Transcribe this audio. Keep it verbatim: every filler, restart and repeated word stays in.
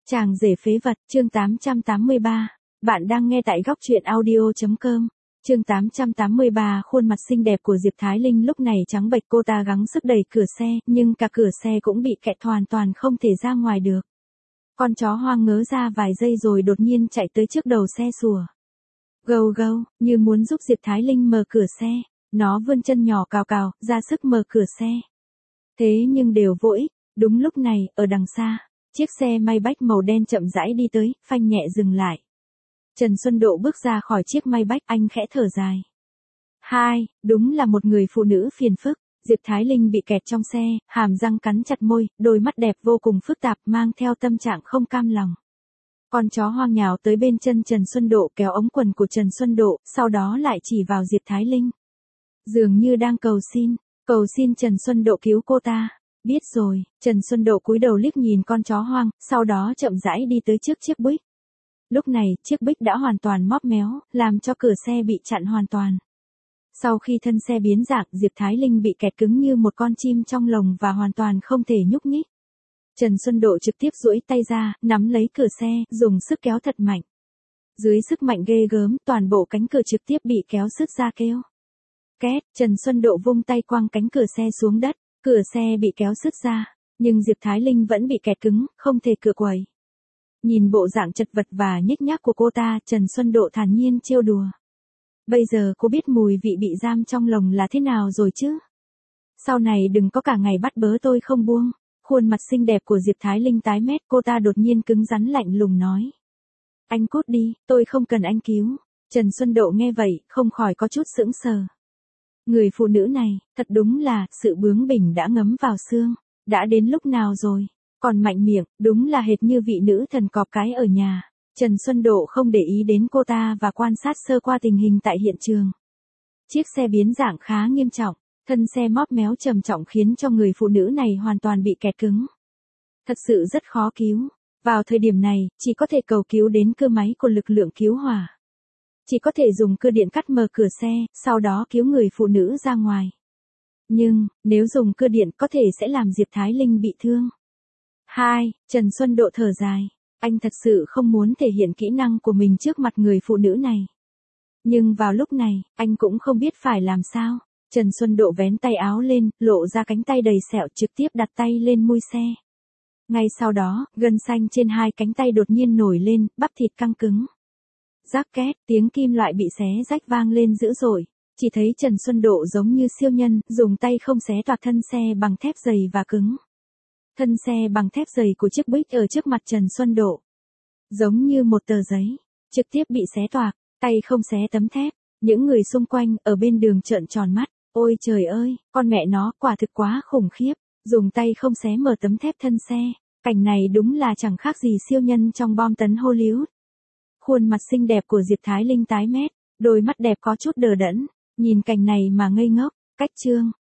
Chàng rể phế vật, chương tám trăm tám mươi ba. Bạn đang nghe tại góc truyện audio chấm com. Chương tám trăm tám mươi ba. Khuôn mặt xinh đẹp của Diệp Thái Linh lúc này trắng bệch, cô ta gắng sức đẩy cửa xe, nhưng cả cửa xe cũng bị kẹt hoàn toàn không thể ra ngoài được. Con chó hoang ngớ ra vài giây rồi đột nhiên chạy tới trước đầu xe sủa. Gâu gâu, như muốn giúp Diệp Thái Linh mở cửa xe. Nó vươn chân nhỏ cào cào, ra sức mở cửa xe. Thế nhưng đều vô ích. Đúng lúc này, ở đằng xa, chiếc xe Maybach màu đen chậm rãi đi tới, phanh nhẹ dừng lại. Trần Xuân Độ bước ra khỏi chiếc Maybach, anh khẽ thở dài. Hai, đúng là một người phụ nữ phiền phức. Diệp Thái Linh bị kẹt trong xe, hàm răng cắn chặt môi, đôi mắt đẹp vô cùng phức tạp, mang theo tâm trạng không cam lòng. Con chó hoang nhào tới bên chân Trần Xuân Độ, kéo ống quần của Trần Xuân Độ, sau đó lại chỉ vào Diệp Thái Linh. Dường như đang cầu xin, cầu xin Trần Xuân Độ cứu cô ta. Biết rồi, Trần Xuân Độ cúi đầu liếc nhìn con chó hoang, sau đó chậm rãi đi tới trước chiếc Buick. Lúc này, chiếc Buick đã hoàn toàn móp méo, làm cho cửa xe bị chặn hoàn toàn. Sau khi thân xe biến dạng, Diệp Thái Linh bị kẹt cứng như một con chim trong lồng và hoàn toàn không thể nhúc nhích. Trần Xuân Độ trực tiếp duỗi tay ra, nắm lấy cửa xe, dùng sức kéo thật mạnh. Dưới sức mạnh ghê gớm, toàn bộ cánh cửa trực tiếp bị kéo sứt ra kêu. Két, Trần Xuân Độ vung tay quăng cánh cửa xe xuống đất. Cửa xe bị kéo sứt ra, nhưng Diệp Thái Linh vẫn bị kẹt cứng, không thể cựa quậy. Nhìn bộ dạng chật vật và nhếch nhác của cô ta, Trần Xuân Độ thản nhiên trêu đùa. Bây giờ cô biết mùi vị bị giam trong lồng là thế nào rồi chứ? Sau này đừng có cả ngày bắt bớ tôi không buông. Khuôn mặt xinh đẹp của Diệp Thái Linh tái mét, cô ta đột nhiên cứng rắn lạnh lùng nói. Anh cút đi, tôi không cần anh cứu. Trần Xuân Độ nghe vậy, không khỏi có chút sững sờ. Người phụ nữ này, thật đúng là, sự bướng bỉnh đã ngấm vào xương. Đã đến lúc nào rồi? Còn mạnh miệng, đúng là hệt như vị nữ thần cọp cái ở nhà. Trần Xuân Độ không để ý đến cô ta và quan sát sơ qua tình hình tại hiện trường. Chiếc xe biến dạng khá nghiêm trọng, thân xe móp méo trầm trọng khiến cho người phụ nữ này hoàn toàn bị kẹt cứng. Thật sự rất khó cứu. Vào thời điểm này, chỉ có thể cầu cứu đến cơ máy của lực lượng cứu hỏa. Chỉ có thể dùng cơ điện cắt mở cửa xe, sau đó cứu người phụ nữ ra ngoài. Nhưng, nếu dùng cơ điện có thể sẽ làm Diệp Thái Linh bị thương. Hai, Trần Xuân Độ thở dài. Anh thật sự không muốn thể hiện kỹ năng của mình trước mặt người phụ nữ này. Nhưng vào lúc này, anh cũng không biết phải làm sao. Trần Xuân Độ vén tay áo lên, lộ ra cánh tay đầy sẹo, trực tiếp đặt tay lên mui xe. Ngay sau đó, gân xanh trên hai cánh tay đột nhiên nổi lên, bắp thịt căng cứng. Rắc két, tiếng kim loại bị xé rách vang lên dữ dội. Chỉ thấy Trần Xuân Độ giống như siêu nhân, dùng tay không xé toạc thân xe bằng thép dày và cứng. Thân xe bằng thép dày của chiếc Buick ở trước mặt Trần Xuân Độ. Giống như một tờ giấy, trực tiếp bị xé toạc, tay không xé tấm thép. Những người xung quanh ở bên đường trợn tròn mắt. Ôi trời ơi, con mẹ nó quả thực quá khủng khiếp. Dùng tay không xé mở tấm thép thân xe. Cảnh này đúng là chẳng khác gì siêu nhân trong bom tấn Hollywood. Khuôn mặt xinh đẹp của Diệp Thái Linh tái mét, đôi mắt đẹp có chút đờ đẫn, nhìn cảnh này mà ngây ngốc. Cách chương,